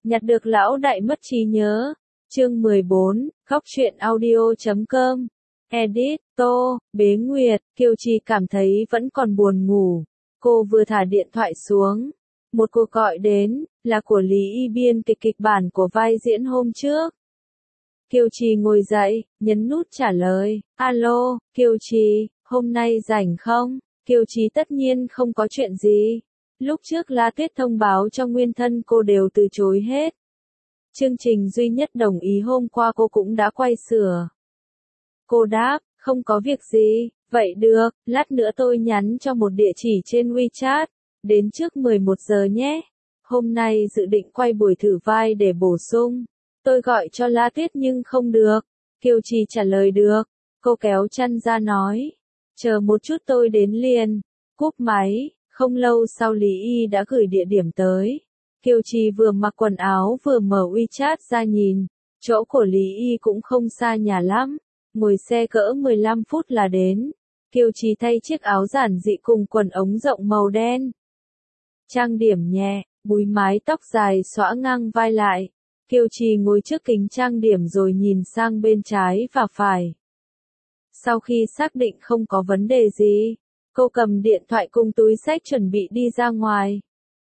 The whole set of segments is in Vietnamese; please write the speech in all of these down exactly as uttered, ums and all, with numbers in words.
nhặt được lão đại mất trí nhớ. Chương mười bốn, Góc truyện audio chấm com. Edit, Tô, Bế Nguyệt, Kiều Trì cảm thấy vẫn còn buồn ngủ. Cô vừa thả điện thoại xuống. Một cuộc gọi đến, là của Lý Y biên kịch kịch bản của vai diễn hôm trước. Kiều Trì ngồi dậy, nhấn nút trả lời. Alo, Kiều Trì, hôm nay rảnh không? Kiều Trì tất nhiên không có chuyện gì. Lúc trước La Tuyết thông báo cho nguyên thân cô đều từ chối hết. Chương trình duy nhất đồng ý hôm qua cô cũng đã quay sửa. Cô đáp, không có việc gì, vậy được, lát nữa tôi nhắn cho một địa chỉ trên WeChat, đến trước mười một giờ nhé. Hôm nay dự định quay buổi thử vai để bổ sung. Tôi gọi cho La Tuyết nhưng không được. Kiều Trì trả lời được. Cô kéo chăn ra nói. Chờ một chút tôi đến liền. Cúp máy, không lâu sau Lý Y đã gửi địa điểm tới. Kiều Trì vừa mặc quần áo vừa mở WeChat ra nhìn. Chỗ của Lý Y cũng không xa nhà lắm. Ngồi xe cỡ mười lăm phút là đến. Kiều Trì thay chiếc áo giản dị cùng quần ống rộng màu đen. Trang điểm nhẹ, búi mái tóc dài xõa ngang vai lại. Kiều Trì ngồi trước kính trang điểm rồi nhìn sang bên trái và phải. Sau khi xác định không có vấn đề gì, cô cầm điện thoại cùng túi xách chuẩn bị đi ra ngoài.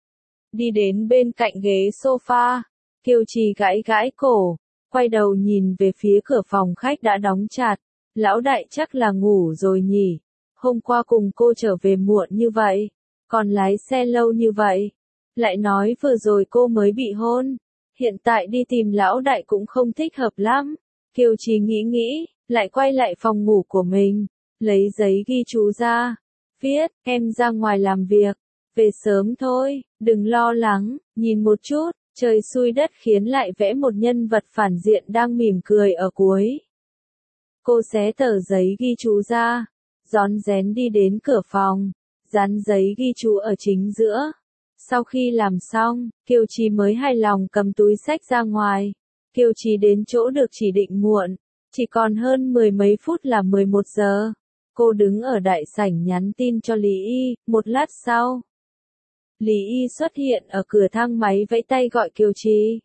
Đi đến bên cạnh ghế sofa, Kiều Trì gãi gãi cổ, quay đầu nhìn về phía cửa phòng khách đã đóng chặt. Lão đại chắc là ngủ rồi nhỉ, hôm qua cùng cô trở về muộn như vậy, còn lái xe lâu như vậy. Lại nói vừa rồi cô mới bị hôn. Hiện tại đi tìm lão đại cũng không thích hợp lắm. Kiều Trì nghĩ nghĩ, lại quay lại phòng ngủ của mình, lấy giấy ghi chú ra, viết, em ra ngoài làm việc, về sớm thôi, đừng lo lắng, nhìn một chút, trời xui đất khiến lại vẽ một nhân vật phản diện đang mỉm cười ở cuối. Cô xé tờ giấy ghi chú ra, rón rén đi đến cửa phòng, dán giấy ghi chú ở chính giữa. Sau khi làm xong, Kiều Trì mới hài lòng cầm túi xách ra ngoài. Kiều Trì đến chỗ được chỉ định muộn, chỉ còn hơn mười mấy phút là mười một giờ. Cô đứng ở đại sảnh nhắn tin cho Lý Y, một lát sau. Lý Y xuất hiện ở cửa thang máy vẫy tay gọi Kiều Trì.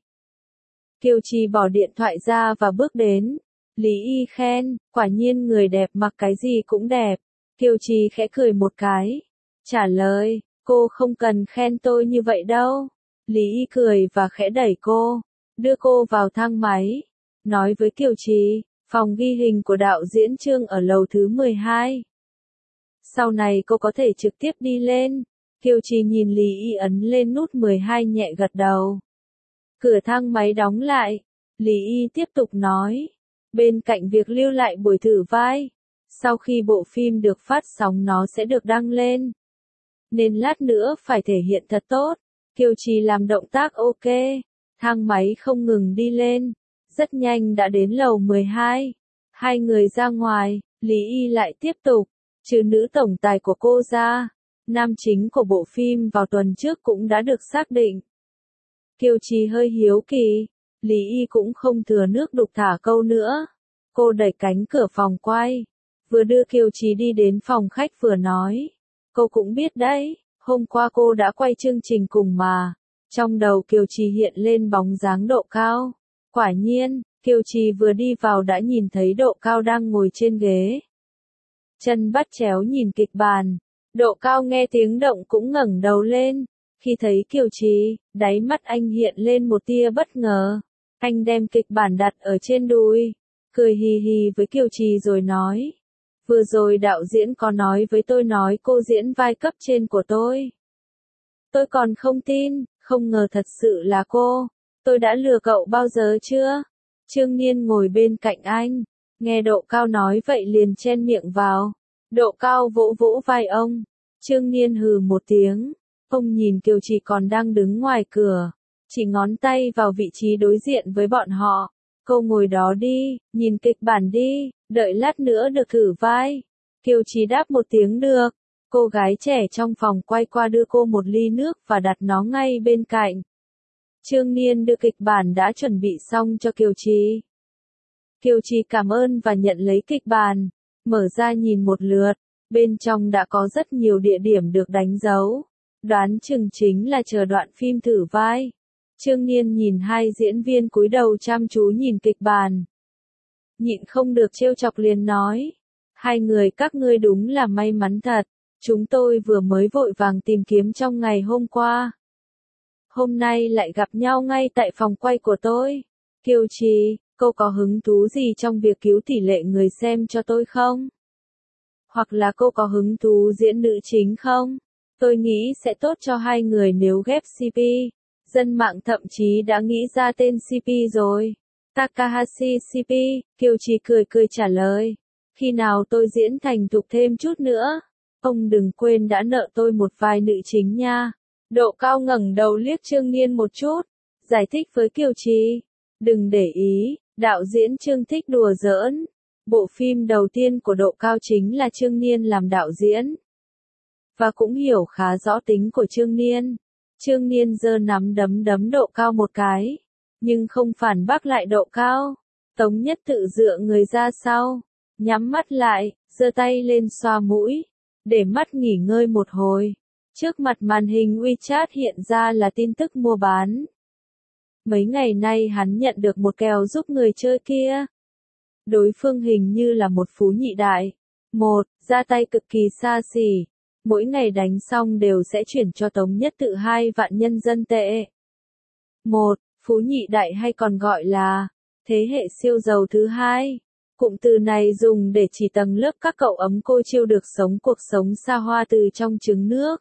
Kiều Trì bỏ điện thoại ra và bước đến. Lý Y khen, quả nhiên người đẹp mặc cái gì cũng đẹp. Kiều Trì khẽ cười một cái. Trả lời. Cô không cần khen tôi như vậy đâu. Lý Y cười và khẽ đẩy cô, đưa cô vào thang máy. Nói với Kiều Trì, phòng ghi hình của đạo diễn Trương ở lầu thứ mười hai. Sau này cô có thể trực tiếp đi lên. Kiều Trì nhìn Lý Y ấn lên nút mười hai nhẹ gật đầu. Cửa thang máy đóng lại. Lý Y tiếp tục nói. Bên cạnh việc lưu lại buổi thử vai, sau khi bộ phim được phát sóng nó sẽ được đăng lên. Nên lát nữa phải thể hiện thật tốt. Kiều Trì làm động tác ok. Thang máy không ngừng đi lên. Rất nhanh đã đến lầu mười hai. Hai người ra ngoài, Lý Y lại tiếp tục. Trừ nữ tổng tài của cô ra, nam chính của bộ phim vào tuần trước cũng đã được xác định. Kiều Trì hơi hiếu kỳ. Lý Y cũng không thừa nước đục thả câu nữa. Cô đẩy cánh cửa phòng quay. Vừa đưa Kiều Trì đi đến phòng khách vừa nói. Cô cũng biết đấy, hôm qua cô đã quay chương trình cùng mà. Trong đầu Kiều Trì hiện lên bóng dáng Độ Cao. Quả nhiên, Kiều Trì vừa đi vào đã nhìn thấy Độ Cao đang ngồi trên ghế. Chân bắt chéo nhìn kịch bản. Độ Cao nghe tiếng động cũng ngẩng đầu lên. Khi thấy Kiều Trì, đáy mắt anh hiện lên một tia bất ngờ. Anh đem kịch bản đặt ở trên đùi, cười hì hì với Kiều Trì rồi nói. Vừa rồi đạo diễn có nói với tôi nói cô diễn vai cấp trên của tôi. Tôi còn không tin, không ngờ thật sự là cô. Tôi đã lừa cậu bao giờ chưa? Trương Niên ngồi bên cạnh anh, nghe Độ Cao nói vậy liền chen miệng vào. Độ Cao vỗ vỗ vai ông. Trương Niên hừ một tiếng. Ông nhìn Kiều Trì còn đang đứng ngoài cửa, chỉ ngón tay vào vị trí đối diện với bọn họ. Cô ngồi đó đi, nhìn kịch bản đi, đợi lát nữa được thử vai. Kiều Trì đáp một tiếng được. Cô gái trẻ trong phòng quay qua đưa cô một ly nước và đặt nó ngay bên cạnh. Trương Niên đưa kịch bản đã chuẩn bị xong cho Kiều Trì. Kiều Trì cảm ơn và nhận lấy kịch bản, mở ra nhìn một lượt. Bên trong đã có rất nhiều địa điểm được đánh dấu. Đoán chừng chính là chờ đoạn phim thử vai. Trương Niên nhìn hai diễn viên cúi đầu chăm chú nhìn kịch bản. Nhịn không được trêu chọc liền nói. Hai người các ngươi đúng là may mắn thật. Chúng tôi vừa mới vội vàng tìm kiếm trong ngày hôm qua. Hôm nay lại gặp nhau ngay tại phòng quay của tôi. Kiều Trì, cô có hứng thú gì trong việc cứu tỷ lệ người xem cho tôi không? Hoặc là cô có hứng thú diễn nữ chính không? Tôi nghĩ sẽ tốt cho hai người nếu ghép xê pê. Dân mạng thậm chí đã nghĩ ra tên xê pê rồi. Takahashi xê pê, Kiều Trì cười cười trả lời. Khi nào tôi diễn thành thục thêm chút nữa? Ông đừng quên đã nợ tôi một vai nữ chính nha. Độ Cao ngẩng đầu liếc Trương Niên một chút, giải thích với Kiều Trì. Đừng để ý, đạo diễn Trương thích đùa giỡn. Bộ phim đầu tiên của Độ Cao chính là Trương Niên làm đạo diễn. Và cũng hiểu khá rõ tính của Trương Niên. Trương Niên giơ nắm đấm đấm Độ Cao một cái, nhưng không phản bác lại Độ Cao. Tống Nhất tự dựa người ra sau, nhắm mắt lại, giơ tay lên xoa mũi, để mắt nghỉ ngơi một hồi. Trước mặt màn hình WeChat hiện ra là tin tức mua bán. Mấy ngày nay hắn nhận được một kèo giúp người chơi kia. Đối phương hình như là một phú nhị đại. Một, ra tay cực kỳ xa xỉ. Mỗi ngày đánh xong đều sẽ chuyển cho Tống Nhất tự hai vạn nhân dân tệ. Một, phú nhị đại hay còn gọi là thế hệ siêu giàu thứ hai. Cụm từ này dùng để chỉ tầng lớp các cậu ấm cô chiêu được sống cuộc sống xa hoa từ trong trứng nước.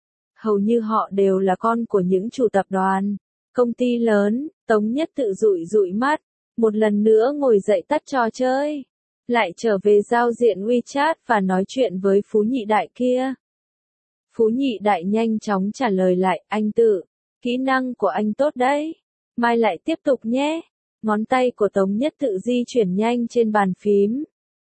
Hầu như họ đều là con của những chủ tập đoàn, công ty lớn. Tống Nhất tự dụi dụi mắt, một lần nữa ngồi dậy tắt trò chơi, lại trở về giao diện WeChat và nói chuyện với phú nhị đại kia. Phú nhị đại nhanh chóng trả lời lại, anh tự, kỹ năng của anh tốt đấy, mai lại tiếp tục nhé. Ngón tay của Tống Nhất tự di chuyển nhanh trên bàn phím.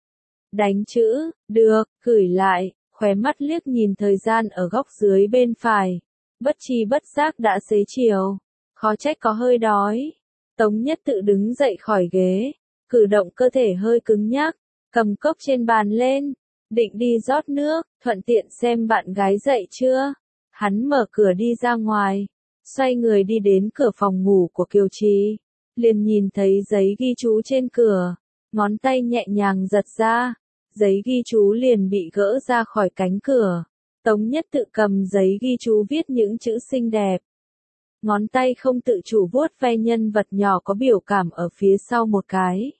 Đánh chữ, được, gửi lại, khóe mắt liếc nhìn thời gian ở góc dưới bên phải. Bất tri bất giác đã xế chiều, khó trách có hơi đói. Tống Nhất tự đứng dậy khỏi ghế, cử động cơ thể hơi cứng nhắc, cầm cốc trên bàn lên, định đi rót nước, thuận tiện xem bạn gái dậy chưa. Hắn mở cửa đi ra ngoài, xoay người đi đến cửa phòng ngủ của Kiều Trì, liền nhìn thấy giấy ghi chú trên cửa, ngón tay nhẹ nhàng giật ra, giấy ghi chú liền bị gỡ ra khỏi cánh cửa. Tống Nhất tự cầm giấy ghi chú viết những chữ xinh đẹp. Ngón tay không tự chủ vuốt ve nhân vật nhỏ có biểu cảm ở phía sau một cái.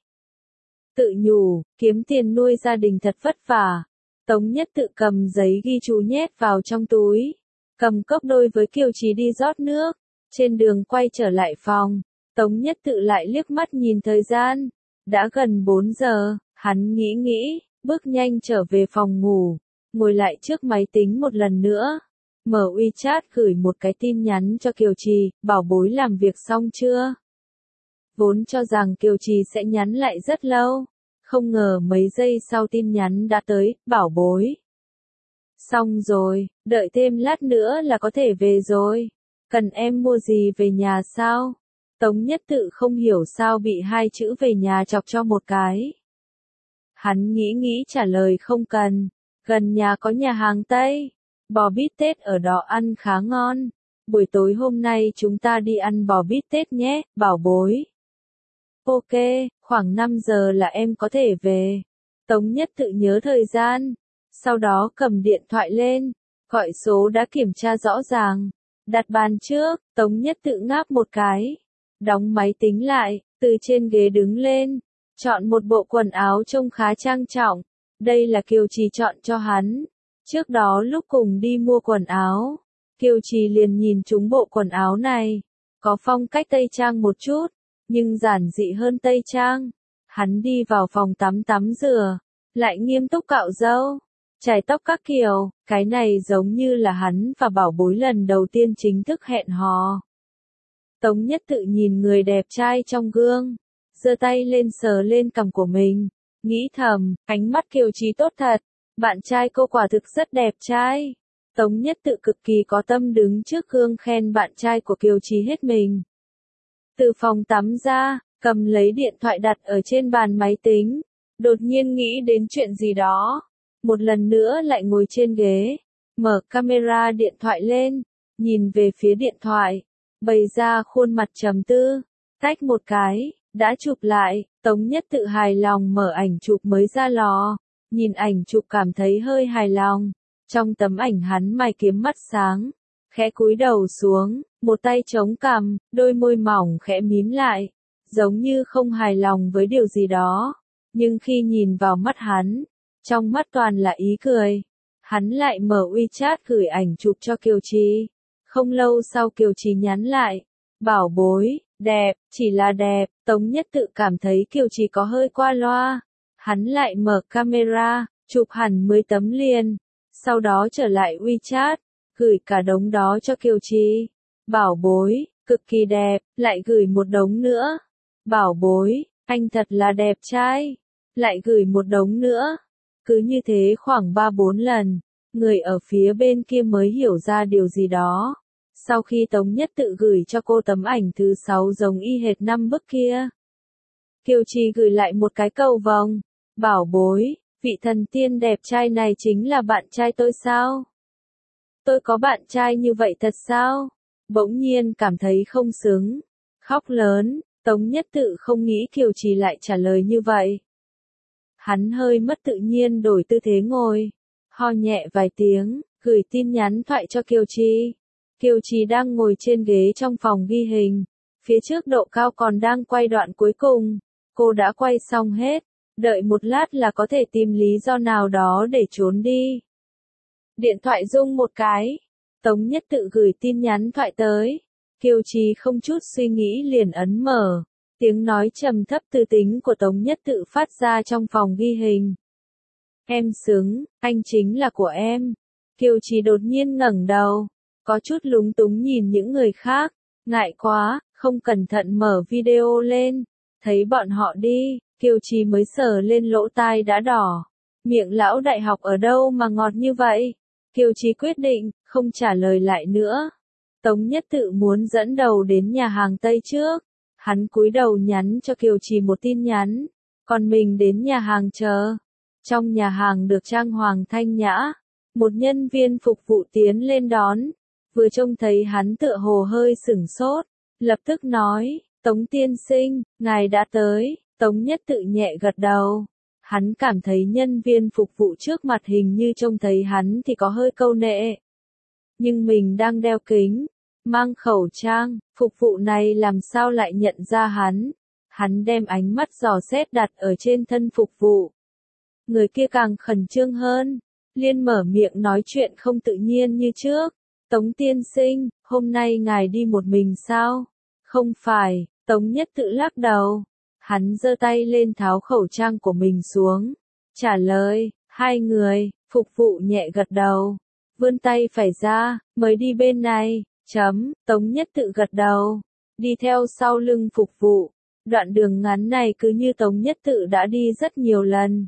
Tự nhủ, kiếm tiền nuôi gia đình thật vất vả. Tống Nhất tự cầm giấy ghi chú nhét vào trong túi, cầm cốc đôi với Kiều Trì đi rót nước. Trên đường quay trở lại phòng, Tống Nhất tự lại liếc mắt nhìn thời gian. Đã gần bốn giờ, hắn nghĩ nghĩ, bước nhanh trở về phòng ngủ, ngồi lại trước máy tính một lần nữa. Mở WeChat gửi một cái tin nhắn cho Kiều Trì, bảo bối làm việc xong chưa? Vốn cho rằng Kiều Trì sẽ nhắn lại rất lâu, không ngờ mấy giây sau tin nhắn đã tới, bảo bối. Xong rồi, đợi thêm lát nữa là có thể về rồi. Cần em mua gì về nhà sao? Tống Nhất tự không hiểu sao bị hai chữ về nhà chọc cho một cái. Hắn nghĩ nghĩ trả lời không cần, gần nhà có nhà hàng Tây. Bò bít tết ở đó ăn khá ngon. Buổi tối hôm nay chúng ta đi ăn bò bít tết nhé, bảo bối. Ok, khoảng năm giờ là em có thể về. Tống Nhất tự nhớ thời gian. Sau đó cầm điện thoại lên, gọi số đã kiểm tra rõ ràng. Đặt bàn trước, Tống Nhất tự ngáp một cái. Đóng máy tính lại, từ trên ghế đứng lên. Chọn một bộ quần áo trông khá trang trọng. Đây là Kiều Trì chọn cho hắn. Trước đó lúc cùng đi mua quần áo, Kiều Trì liền nhìn trúng bộ quần áo này. Có phong cách Tây Trang một chút, nhưng giản dị hơn Tây Trang. Hắn đi vào phòng tắm tắm rửa, lại nghiêm túc cạo râu, chải tóc các kiểu. Cái này giống như là hắn và bảo bối lần đầu tiên chính thức hẹn hò. Tống Nhất tự nhìn người đẹp trai trong gương, giơ tay lên sờ lên cằm của mình, nghĩ thầm, ánh mắt Kiều Trì tốt thật. Bạn trai cô quả thực rất đẹp trai. Tống Nhất tự cực kỳ có tâm đứng trước gương khen bạn trai của Kiều Trì hết mình. Từ phòng tắm ra, cầm lấy điện thoại đặt ở trên bàn máy tính. Đột nhiên nghĩ đến chuyện gì đó. Một lần nữa lại ngồi trên ghế. Mở camera điện thoại lên. Nhìn về phía điện thoại. bày ra khuôn mặt trầm tư, tách một cái, đã chụp lại, Tống Nhất Tự hài lòng mở ảnh chụp mới ra lò, nhìn ảnh chụp cảm thấy hơi hài lòng, trong tấm ảnh hắn mày kiếm mắt sáng, khẽ cúi đầu xuống, một tay chống cằm, đôi môi mỏng khẽ mím lại, giống như không hài lòng với điều gì đó, nhưng khi nhìn vào mắt hắn, trong mắt toàn là ý cười. Hắn lại mở WeChat gửi ảnh chụp cho Kiều Trì. Không lâu sau Kiều Trì nhắn lại, bảo bối, đẹp, chỉ là đẹp, Tống Nhất Tự cảm thấy Kiều Trì có hơi qua loa. Hắn lại mở camera, chụp hẳn mười tấm liền, sau đó trở lại WeChat, gửi cả đống đó cho Kiều Trì. Bảo bối, cực kỳ đẹp, lại gửi một đống nữa. Bảo bối, anh thật là đẹp trai, lại gửi một đống nữa. Cứ như thế khoảng ba bốn lần, người ở phía bên kia mới hiểu ra điều gì đó. Sau khi Tống Nhất Tự gửi cho cô tấm ảnh thứ sáu giống y hệt năm bức kia, Kiều Trì gửi lại một cái cầu vồng. Bảo bối, vị thần tiên đẹp trai này chính là bạn trai tôi sao? Tôi có bạn trai như vậy thật sao? Bỗng nhiên cảm thấy không xứng. Khóc lớn, Tống Nhất Tự không nghĩ Kiều Trì lại trả lời như vậy. Hắn hơi mất tự nhiên đổi tư thế ngồi, ho nhẹ vài tiếng, gửi tin nhắn thoại cho Kiều Trì. Kiều Trì đang ngồi trên ghế trong phòng ghi hình, phía trước độ cao còn đang quay đoạn cuối cùng, cô đã quay xong hết, đợi một lát là có thể tìm lý do nào đó để trốn đi. Điện thoại rung một cái, Tống Nhất Tự gửi tin nhắn thoại tới, Kiều Trì không chút suy nghĩ liền ấn mở. Tiếng nói trầm thấp tư tính của Tống Nhất Tự phát ra trong phòng ghi hình. Em xứng, anh chính là của em. Kiều Trì đột nhiên ngẩng đầu, có chút lúng túng nhìn những người khác, ngại quá, không cẩn thận mở video lên, thấy bọn họ đi, Kiều Trì mới sờ lên lỗ tai đã đỏ. Miệng lão đại học ở đâu mà ngọt như vậy? Kiều Trì quyết định, không trả lời lại nữa. Tống Nhất Tự muốn dẫn đầu đến nhà hàng Tây trước. Hắn cúi đầu nhắn cho Kiều Trì một tin nhắn, còn mình đến nhà hàng chờ. Trong nhà hàng được trang hoàng thanh nhã, một nhân viên phục vụ tiến lên đón, vừa trông thấy hắn tựa hồ hơi sửng sốt, lập tức nói, Tống tiên sinh, ngài đã tới. Tống Nhất Tự nhẹ gật đầu. Hắn cảm thấy nhân viên phục vụ trước mặt hình như trông thấy hắn thì có hơi câu nệ. Nhưng mình đang đeo kính, mang khẩu trang, phục vụ này làm sao lại nhận ra hắn. Hắn đem ánh mắt dò xét đặt ở trên thân phục vụ. Người kia càng khẩn trương hơn, liên mở miệng nói chuyện không tự nhiên như trước. Tống tiên sinh, hôm nay ngài đi một mình sao? Không phải, Tống Nhất Tự lắc đầu. Hắn giơ tay lên tháo khẩu trang của mình xuống. Trả lời, hai người, phục vụ nhẹ gật đầu. Vươn tay phải ra, mới đi bên này. Chấm, Tống Nhất Tự gật đầu, đi theo sau lưng phục vụ. Đoạn đường ngắn này cứ như Tống Nhất Tự đã đi rất nhiều lần.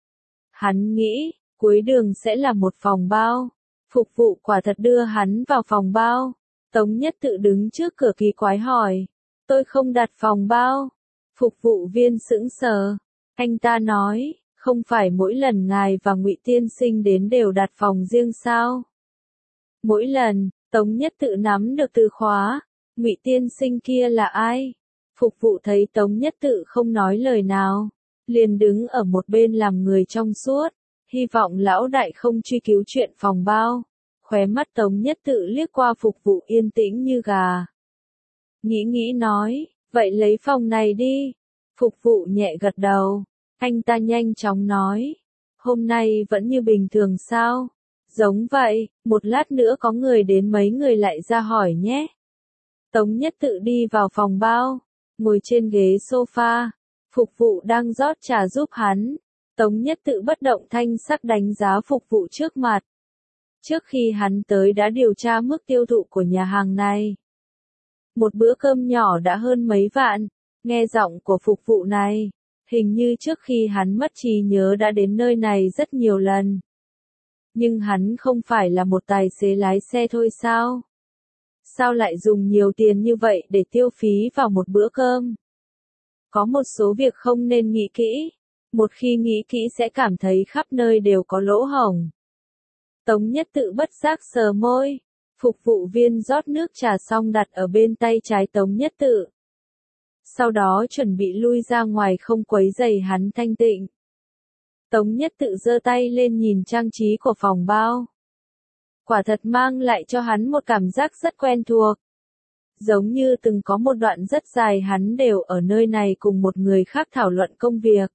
Hắn nghĩ, cuối đường sẽ là một phòng bao. Phục vụ quả thật đưa hắn vào phòng bao. Tống Nhất Tự đứng trước cửa kỳ quái hỏi, tôi không đặt phòng bao. Phục vụ viên sững sờ. Anh ta nói, không phải mỗi lần ngài và Ngụy tiên sinh đến đều đặt phòng riêng sao? Mỗi lần. Tống Nhất Tự nắm được từ khóa, Ngụy tiên sinh kia là ai? Phục vụ thấy Tống Nhất Tự không nói lời nào, liền đứng ở một bên làm người trong suốt, hy vọng lão đại không truy cứu chuyện phòng bao. Khóe mắt Tống Nhất Tự liếc qua phục vụ yên tĩnh như gà. Nghĩ nghĩ nói, vậy lấy phòng này đi. Phục vụ nhẹ gật đầu, anh ta nhanh chóng nói, hôm nay vẫn như bình thường sao? Giống vậy, một lát nữa có người đến mấy người lại ra hỏi nhé. Tống Nhất Tự đi vào phòng bao, ngồi trên ghế sofa, phục vụ đang rót trà giúp hắn. Tống Nhất Tự bất động thanh sắc đánh giá phục vụ trước mặt. Trước khi hắn tới đã điều tra mức tiêu thụ của nhà hàng này. Một bữa cơm nhỏ đã hơn mấy vạn, nghe giọng của phục vụ này, hình như trước khi hắn mất trí nhớ đã đến nơi này rất nhiều lần. Nhưng hắn không phải là một tài xế lái xe thôi sao? Sao lại dùng nhiều tiền như vậy để tiêu phí vào một bữa cơm? Có một số việc không nên nghĩ kỹ, một khi nghĩ kỹ sẽ cảm thấy khắp nơi đều có lỗ hổng. Tống Nhất Tự bất giác sờ môi, Phục vụ viên rót nước trà xong đặt ở bên tay trái Tống Nhất Tự. Sau đó chuẩn bị lui ra ngoài không quấy rầy hắn thanh tịnh. Tống Nhất Tự giơ tay lên nhìn trang trí của phòng bao. Quả thật mang lại cho hắn một cảm giác rất quen thuộc. Giống như từng có một đoạn rất dài hắn đều ở nơi này cùng một người khác thảo luận công việc.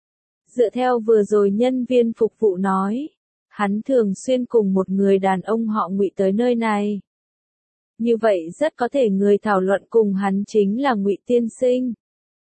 Dựa theo vừa rồi nhân viên phục vụ nói, hắn thường xuyên cùng một người đàn ông họ Ngụy tới nơi này. Như vậy rất có thể người thảo luận cùng hắn chính là Ngụy tiên sinh.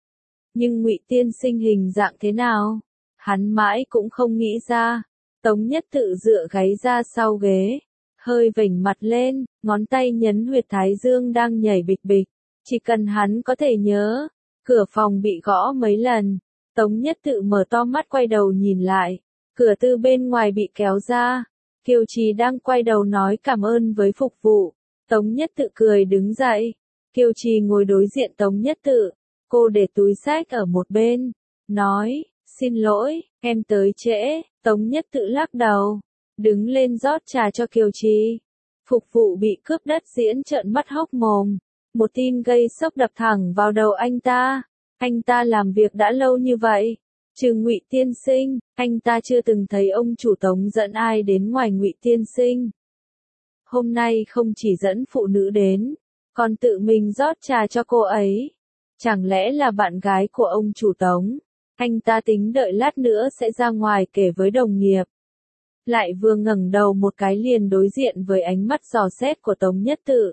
Nhưng Ngụy tiên sinh hình dạng thế nào? Hắn mãi cũng không nghĩ ra. Tống Nhất Tự dựa gáy ra sau ghế, hơi vểnh mặt lên, ngón tay nhấn huyệt thái dương đang nhảy bịch bịch. Chỉ cần hắn có thể nhớ, cửa phòng bị gõ mấy lần. Tống Nhất Tự mở to mắt quay đầu nhìn lại, cửa từ bên ngoài bị kéo ra. Kiều Trì đang quay đầu nói cảm ơn với phục vụ. Tống Nhất Tự cười đứng dậy. Kiều Trì ngồi đối diện Tống Nhất Tự. Cô để túi xách ở một bên, nói, xin lỗi, em tới trễ. Tống Nhất Tự lắc đầu, đứng lên rót trà cho Kiều Trì. Phục vụ bị cướp đất diễn trợn mắt hốc mồm. Một tin gây sốc đập thẳng vào đầu anh ta. Anh ta làm việc đã lâu như vậy. Trừ Ngụy tiên sinh, anh ta chưa từng thấy ông chủ Tống dẫn ai đến ngoài Ngụy tiên sinh. Hôm nay không chỉ dẫn phụ nữ đến, còn tự mình rót trà cho cô ấy. Chẳng lẽ là bạn gái của ông chủ Tống? Anh ta tính đợi lát nữa sẽ ra ngoài kể với đồng nghiệp. Lại vừa ngẩng đầu một cái liền đối diện với ánh mắt dò xét của Tống Nhất Tự.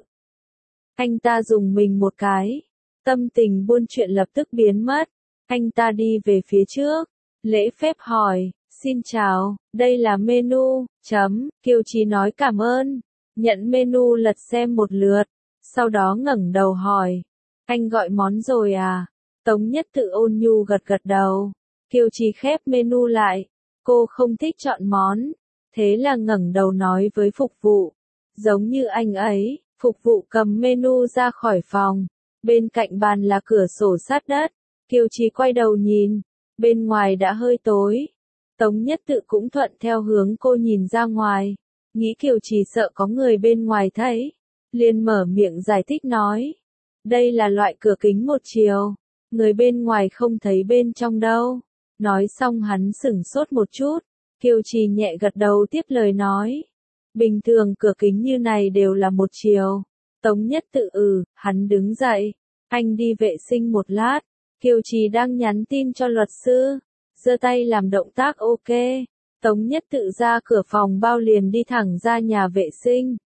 Anh ta dùng mình một cái. Tâm tình buôn chuyện lập tức biến mất. Anh ta đi về phía trước. Lễ phép hỏi, xin chào, đây là menu, chấm, Kiều Trì nói cảm ơn. Nhận menu lật xem một lượt. Sau đó ngẩng đầu hỏi, anh gọi món rồi à? Tống Nhất Tự ôn nhu gật gật đầu. Kiều Trì khép menu lại. Cô không thích chọn món. Thế là ngẩng đầu nói với phục vụ. Giống như anh ấy, phục vụ cầm menu ra khỏi phòng. Bên cạnh bàn là cửa sổ sát đất. Kiều Trì quay đầu nhìn. Bên ngoài đã hơi tối. Tống Nhất Tự cũng thuận theo hướng cô nhìn ra ngoài. Nghĩ Kiều Trì sợ có người bên ngoài thấy. Liền mở miệng giải thích nói. Đây là loại cửa kính một chiều. Người bên ngoài không thấy bên trong đâu. Nói xong hắn sửng sốt một chút. Kiều Trì nhẹ gật đầu tiếp lời nói. Bình thường cửa kính như này đều là một chiều. Tống Nhất Tự ừ, hắn đứng dậy. Anh đi vệ sinh một lát. Kiều Trì đang nhắn tin cho luật sư. Giơ tay làm động tác ok. Tống Nhất Tự ra cửa phòng bao liền đi thẳng ra nhà vệ sinh.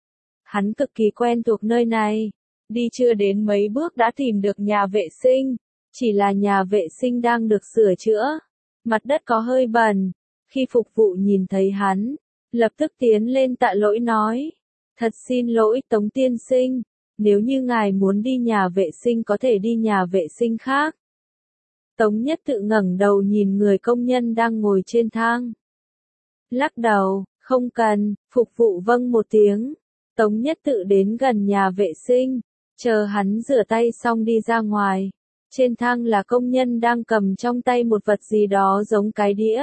Hắn cực kỳ quen thuộc nơi này. Đi chưa đến mấy bước đã tìm được nhà vệ sinh. Chỉ là nhà vệ sinh đang được sửa chữa. Mặt đất có hơi bẩn. Khi phục vụ nhìn thấy hắn, lập tức tiến lên tạ lỗi nói. Thật xin lỗi Tống tiên sinh. Nếu như ngài muốn đi nhà vệ sinh có thể đi nhà vệ sinh khác. Tống Nhất Tự ngẩng đầu nhìn người công nhân đang ngồi trên thang. Lắc đầu, không cần, phục vụ vâng một tiếng. Tống Nhất Tự đến gần nhà vệ sinh, chờ hắn rửa tay xong đi ra ngoài. Trên thang là công nhân đang cầm trong tay một vật gì đó giống cái đĩa.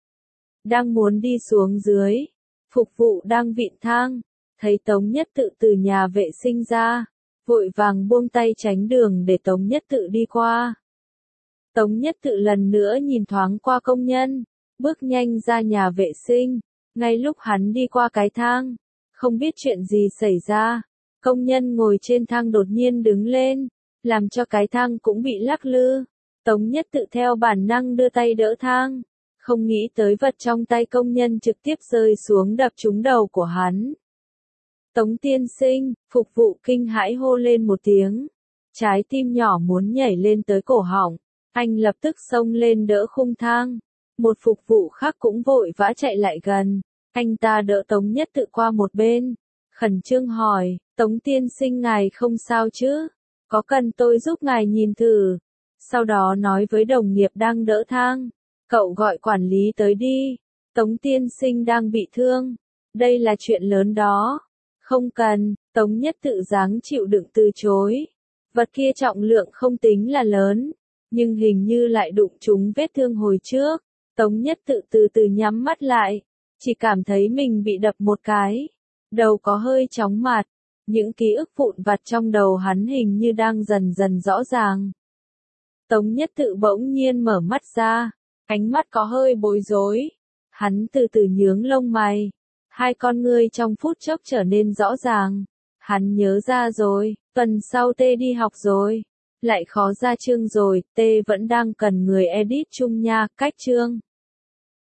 Đang muốn đi xuống dưới. Phục vụ đang vịn thang. Thấy Tống Nhất Tự từ nhà vệ sinh ra. Vội vàng buông tay tránh đường để Tống Nhất Tự đi qua. Tống Nhất Tự lần nữa nhìn thoáng qua công nhân. Bước nhanh ra nhà vệ sinh. Ngay lúc hắn đi qua cái thang. Không biết chuyện gì xảy ra. Công nhân ngồi trên thang đột nhiên đứng lên. Làm cho cái thang cũng bị lắc lư. Tống Nhất Tự theo bản năng đưa tay đỡ thang. Không nghĩ tới vật trong tay công nhân trực tiếp rơi xuống đập trúng đầu của hắn. Tống tiên sinh, phục vụ kinh hãi hô lên một tiếng. Trái tim nhỏ muốn nhảy lên tới cổ họng. Anh lập tức xông lên đỡ khung thang. Một phục vụ khác cũng vội vã chạy lại gần. Anh ta đỡ Tống Nhất Tự qua một bên. Khẩn trương hỏi, Tống tiên sinh ngài không sao chứ? Có cần tôi giúp ngài nhìn thử? Sau đó nói với đồng nghiệp đang đỡ thang. Cậu gọi quản lý tới đi. Tống tiên sinh đang bị thương. Đây là chuyện lớn đó. Không cần, Tống Nhất Tự dáng chịu đựng từ chối. Vật kia trọng lượng không tính là lớn. Nhưng hình như lại đụng trúng vết thương hồi trước. Tống Nhất Tự từ từ nhắm mắt lại. Chỉ cảm thấy mình bị đập một cái. đầu có hơi chóng mặt, những ký ức vụn vặt trong đầu hắn hình như đang dần dần rõ ràng. Tống Nhất Tự bỗng nhiên mở mắt ra, ánh mắt có hơi bối rối. Hắn từ từ nhướng lông mày, hai con ngươi trong phút chốc trở nên rõ ràng. Hắn nhớ ra rồi, tuần sau T đi học rồi, lại khó ra chương rồi, T vẫn đang cần người edit chung nha, cách chương.